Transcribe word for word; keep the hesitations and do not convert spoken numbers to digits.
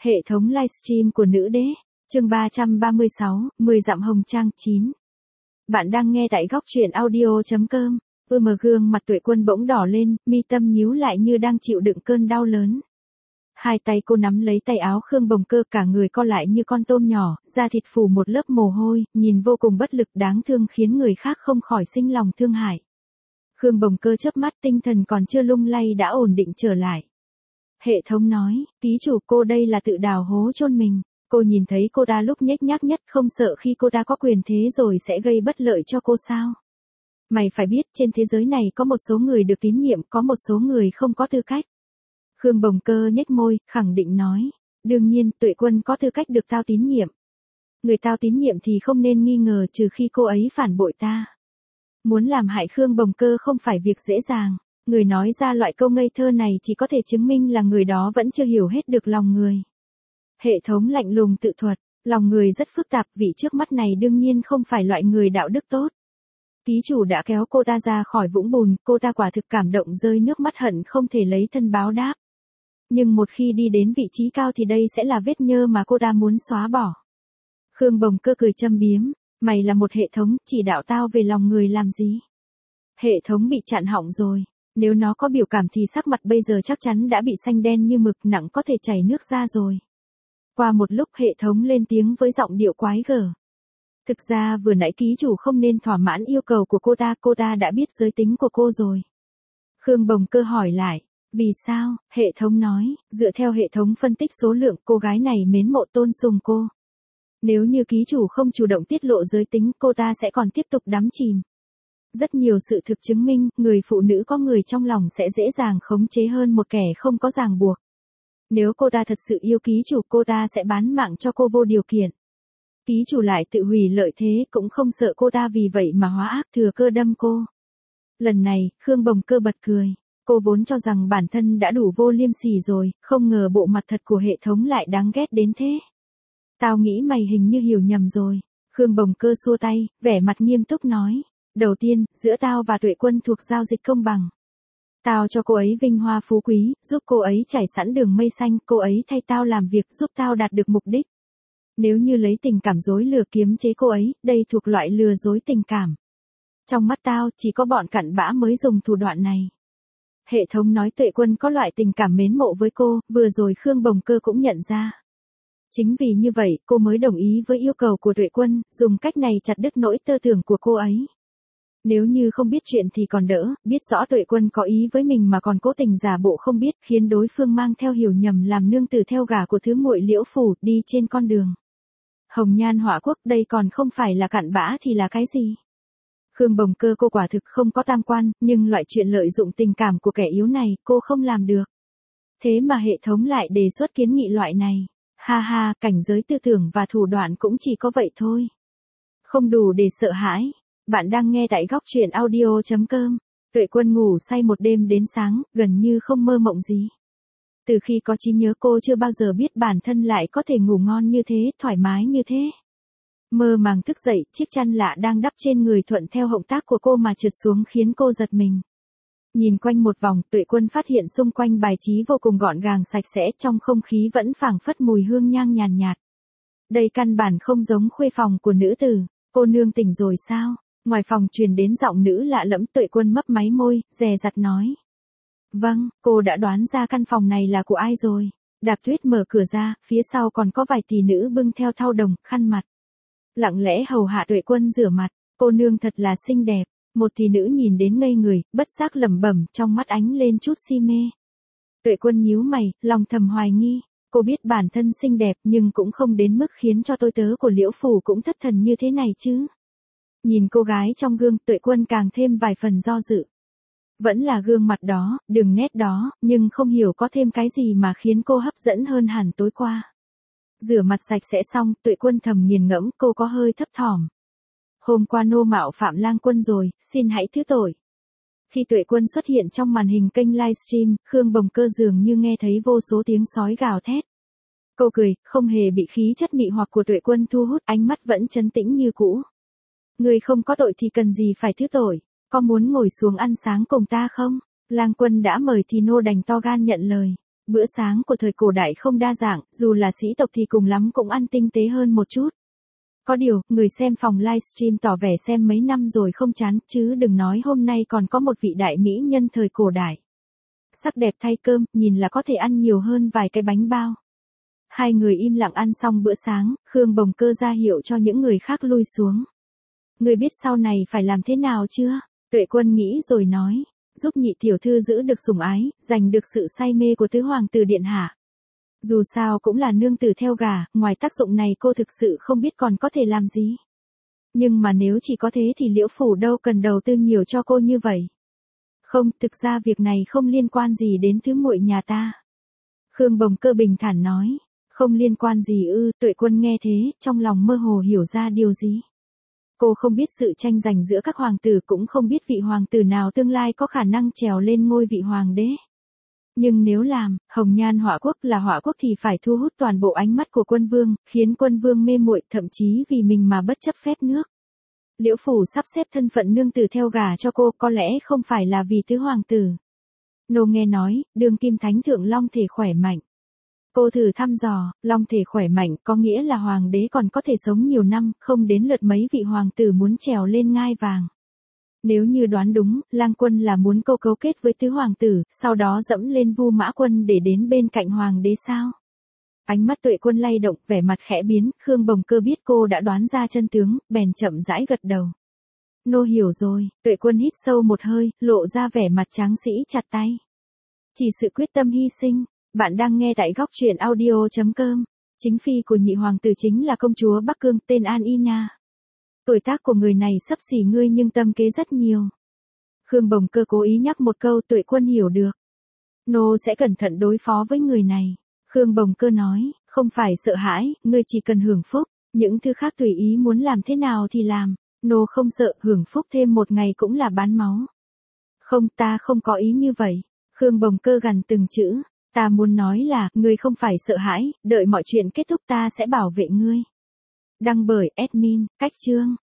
Hệ thống livestream của nữ đế, chương ba trăm ba mươi sáu, mười dặm hồng trang chín. Bạn đang nghe tại góc truyện audio.com. Ư mờ gương mặt Tuệ Quân bỗng đỏ lên, mi tâm nhíu lại như đang chịu đựng cơn đau lớn. Hai tay cô nắm lấy tay áo Khương Bồng Cơ, cả người co lại như con tôm nhỏ, da thịt phủ một lớp mồ hôi, nhìn vô cùng bất lực đáng thương khiến người khác không khỏi sinh lòng thương hại. Khương Bồng Cơ chớp mắt, tinh thần còn chưa lung lay đã ổn định trở lại. Hệ thống nói, ký chủ, cô đây là tự đào hố chôn mình. Cô nhìn thấy cô ta lúc nhếch nhác nhất, không sợ khi cô ta có quyền thế rồi sẽ gây bất lợi cho cô sao? Mày phải biết, trên thế giới này có một số người được tín nhiệm, có một số người không có tư cách. Khương Bồng Cơ nhếch môi, khẳng định nói, đương nhiên, Tuệ Quân có tư cách được tao tín nhiệm. Người tao tín nhiệm thì không nên nghi ngờ, trừ khi cô ấy phản bội ta. Muốn làm hại Khương Bồng Cơ không phải việc dễ dàng. Người nói ra loại câu ngây thơ này chỉ có thể chứng minh là người đó vẫn chưa hiểu hết được lòng người. Hệ thống lạnh lùng tự thuật, lòng người rất phức tạp, vị trước mắt này đương nhiên không phải loại người đạo đức tốt. Ký chủ đã kéo cô ta ra khỏi vũng bùn, cô ta quả thực cảm động rơi nước mắt hận không thể lấy thân báo đáp. Nhưng một khi đi đến vị trí cao thì đây sẽ là vết nhơ mà cô ta muốn xóa bỏ. Khương Bồng Cơ cười châm biếm, mày là một hệ thống, chỉ đạo tao về lòng người làm gì? Hệ thống bị chặn họng rồi. Nếu nó có biểu cảm thì sắc mặt bây giờ chắc chắn đã bị xanh đen như mực, nặng có thể chảy nước ra rồi. Qua một lúc hệ thống lên tiếng với giọng điệu quái gở. Thực ra vừa nãy ký chủ không nên thỏa mãn yêu cầu của cô ta, cô ta đã biết giới tính của cô rồi. Khương Bồng Cơ hỏi lại, vì sao? Hệ thống nói, dựa theo hệ thống phân tích số lượng, cô gái này mến mộ tôn sùng cô. Nếu như ký chủ không chủ động tiết lộ giới tính, cô ta sẽ còn tiếp tục đắm chìm. Rất nhiều sự thực chứng minh, người phụ nữ có người trong lòng sẽ dễ dàng khống chế hơn một kẻ không có ràng buộc. Nếu cô ta thật sự yêu ký chủ, cô ta sẽ bán mạng cho cô vô điều kiện. Ký chủ lại tự hủy lợi thế, cũng không sợ cô ta vì vậy mà hóa ác thừa cơ đâm cô. Lần này, Khương Bồng Cơ bật cười. Cô vốn cho rằng bản thân đã đủ vô liêm sỉ rồi, không ngờ bộ mặt thật của hệ thống lại đáng ghét đến thế. Tao nghĩ mày hình như hiểu nhầm rồi. Khương Bồng Cơ xua tay, vẻ mặt nghiêm túc nói. Đầu tiên, giữa tao và Tuệ Quân thuộc giao dịch công bằng. Tao cho cô ấy vinh hoa phú quý, giúp cô ấy trải sẵn đường mây xanh, cô ấy thay tao làm việc, giúp tao đạt được mục đích. Nếu như lấy tình cảm dối lừa kiếm chế cô ấy, đây thuộc loại lừa dối tình cảm. Trong mắt tao, chỉ có bọn cặn bã mới dùng thủ đoạn này. Hệ thống nói Tuệ Quân có loại tình cảm mến mộ với cô, vừa rồi Khương Bồng Cơ cũng nhận ra. Chính vì như vậy, cô mới đồng ý với yêu cầu của Tuệ Quân, dùng cách này chặt đứt nỗi tơ tưởng của cô ấy. Nếu như không biết chuyện thì còn đỡ, biết rõ Tuệ Quân có ý với mình mà còn cố tình giả bộ không biết, khiến đối phương mang theo hiểu nhầm làm nương tử theo gả của thứ muội Liễu Phủ, đi trên con đường hồng nhan họa quốc, đây còn không phải là cặn bã thì là cái gì? Khương Bồng Cơ, cô quả thực không có tam quan, nhưng loại chuyện lợi dụng tình cảm của kẻ yếu này, cô không làm được. Thế mà hệ thống lại đề xuất kiến nghị loại này. Ha ha, cảnh giới tư tưởng và thủ đoạn cũng chỉ có vậy thôi. Không đủ để sợ hãi. Bạn đang nghe tại góc truyện audio.com. Tuệ Quân ngủ say một đêm đến sáng, gần như không mơ mộng gì. Từ khi có trí nhớ cô chưa bao giờ biết bản thân lại có thể ngủ ngon như thế, thoải mái như thế. Mơ màng thức dậy, chiếc chăn lạ đang đắp trên người thuận theo động tác của cô mà trượt xuống khiến cô giật mình. Nhìn quanh một vòng, Tuệ Quân phát hiện xung quanh bài trí vô cùng gọn gàng sạch sẽ, trong không khí vẫn phảng phất mùi hương nhang nhàn nhạt. Đây căn bản không giống khuê phòng của nữ tử. Cô nương tỉnh rồi sao? Ngoài phòng truyền đến giọng nữ lạ lẫm. Tuệ Quân mấp máy môi, dè dặt nói. Vâng, cô đã đoán ra căn phòng này là của ai rồi. Đạp Tuyết mở cửa ra, phía sau còn có vài tỷ nữ bưng theo thau đồng, khăn mặt. Lặng lẽ hầu hạ Tuệ Quân rửa mặt. Cô nương thật là xinh đẹp. Một tỷ nữ nhìn đến ngây người, bất giác lẩm bẩm, trong mắt ánh lên chút si mê. Tuệ Quân nhíu mày, lòng thầm hoài nghi. Cô biết bản thân xinh đẹp nhưng cũng không đến mức khiến cho tôi tớ của Liễu Phủ cũng thất thần như thế này chứ. Nhìn cô gái trong gương, Tuệ Quân càng thêm vài phần do dự. Vẫn là gương mặt đó, đường nét đó, nhưng không hiểu có thêm cái gì mà khiến cô hấp dẫn hơn hẳn tối qua. Rửa mặt sạch sẽ xong, Tuệ Quân thầm nghiền ngẫm, cô có hơi thấp thỏm. Hôm qua nô mạo phạm Lang Quân rồi, xin hãy thứ tội. Khi Tuệ Quân xuất hiện trong màn hình kênh livestream, Khương Bồng Cơ dường như nghe thấy vô số tiếng sói gào thét. Cô cười, không hề bị khí chất mị hoặc của Tuệ Quân thu hút, ánh mắt vẫn trấn tĩnh như cũ. Người không có tội thì cần gì phải thứ tội, có muốn ngồi xuống ăn sáng cùng ta không? Lang Quân đã mời thì nô đành to gan nhận lời. Bữa sáng của thời cổ đại không đa dạng, dù là sĩ tộc thì cùng lắm cũng ăn tinh tế hơn một chút. Có điều, người xem phòng livestream tỏ vẻ xem mấy năm rồi không chán, chứ đừng nói hôm nay còn có một vị đại mỹ nhân thời cổ đại. Sắc đẹp thay cơm, nhìn là có thể ăn nhiều hơn vài cái bánh bao. Hai người im lặng ăn xong bữa sáng, Khương Bồng Cơ ra hiệu cho những người khác lui xuống. Người biết sau này phải làm thế nào chưa? Tuệ Quân nghĩ rồi nói, giúp nhị tiểu thư giữ được sủng ái, giành được sự say mê của tứ hoàng tử điện hạ. Dù sao cũng là nương tử theo gả, ngoài tác dụng này cô thực sự không biết còn có thể làm gì. Nhưng mà nếu chỉ có thế thì Liễu phủ đâu cần đầu tư nhiều cho cô như vậy. Không, thực ra việc này không liên quan gì đến tứ muội nhà ta. Khương Bồng Cơ bình thản nói, không liên quan gì ư? Tuệ Quân nghe thế, trong lòng mơ hồ hiểu ra điều gì. Cô không biết sự tranh giành giữa các hoàng tử, cũng không biết vị hoàng tử nào tương lai có khả năng trèo lên ngôi vị hoàng đế. Nhưng nếu làm, hồng nhan họa quốc là họa quốc thì phải thu hút toàn bộ ánh mắt của quân vương, khiến quân vương mê muội, thậm chí vì mình mà bất chấp phép nước. Liễu phủ sắp xếp thân phận nương tử theo gả cho cô có lẽ không phải là vì tứ hoàng tử. Nô nghe nói, đương kim thánh thượng long thể khỏe mạnh. Cô thử thăm dò, long thể khỏe mạnh có nghĩa là hoàng đế còn có thể sống nhiều năm, không đến lượt mấy vị hoàng tử muốn trèo lên ngai vàng. Nếu như đoán đúng, Lang Quân là muốn câu cấu kết với tứ hoàng tử, sau đó dẫm lên Vu Mã Quân để đến bên cạnh hoàng đế sao? Ánh mắt Tuệ Quân lay động, vẻ mặt khẽ biến, Khương Bồng Cơ biết cô đã đoán ra chân tướng, bèn chậm rãi gật đầu. Nô hiểu rồi. Tuệ Quân hít sâu một hơi, lộ ra vẻ mặt tráng sĩ chặt tay. Chỉ sự quyết tâm hy sinh. Bạn đang nghe tại góc truyện audio chấm com. Chính phi của nhị hoàng tử chính là công chúa Bắc Cương tên An Y Na. Tuổi tác của người này sắp xỉ ngươi nhưng tâm kế rất nhiều. Khương Bồng Cơ cố ý nhắc một câu, Tuệ Quân hiểu được. Nô sẽ cẩn thận đối phó với người này. Khương Bồng Cơ nói, không phải sợ hãi, ngươi chỉ cần hưởng phúc, những thứ khác tùy ý muốn làm thế nào thì làm. Nô không sợ, hưởng phúc thêm một ngày cũng là bán máu. Không, ta không có ý như vậy. Khương Bồng Cơ gằn từng chữ. Ta muốn nói là, ngươi không phải sợ hãi, đợi mọi chuyện kết thúc ta sẽ bảo vệ ngươi. Đăng bởi admin, cách chương.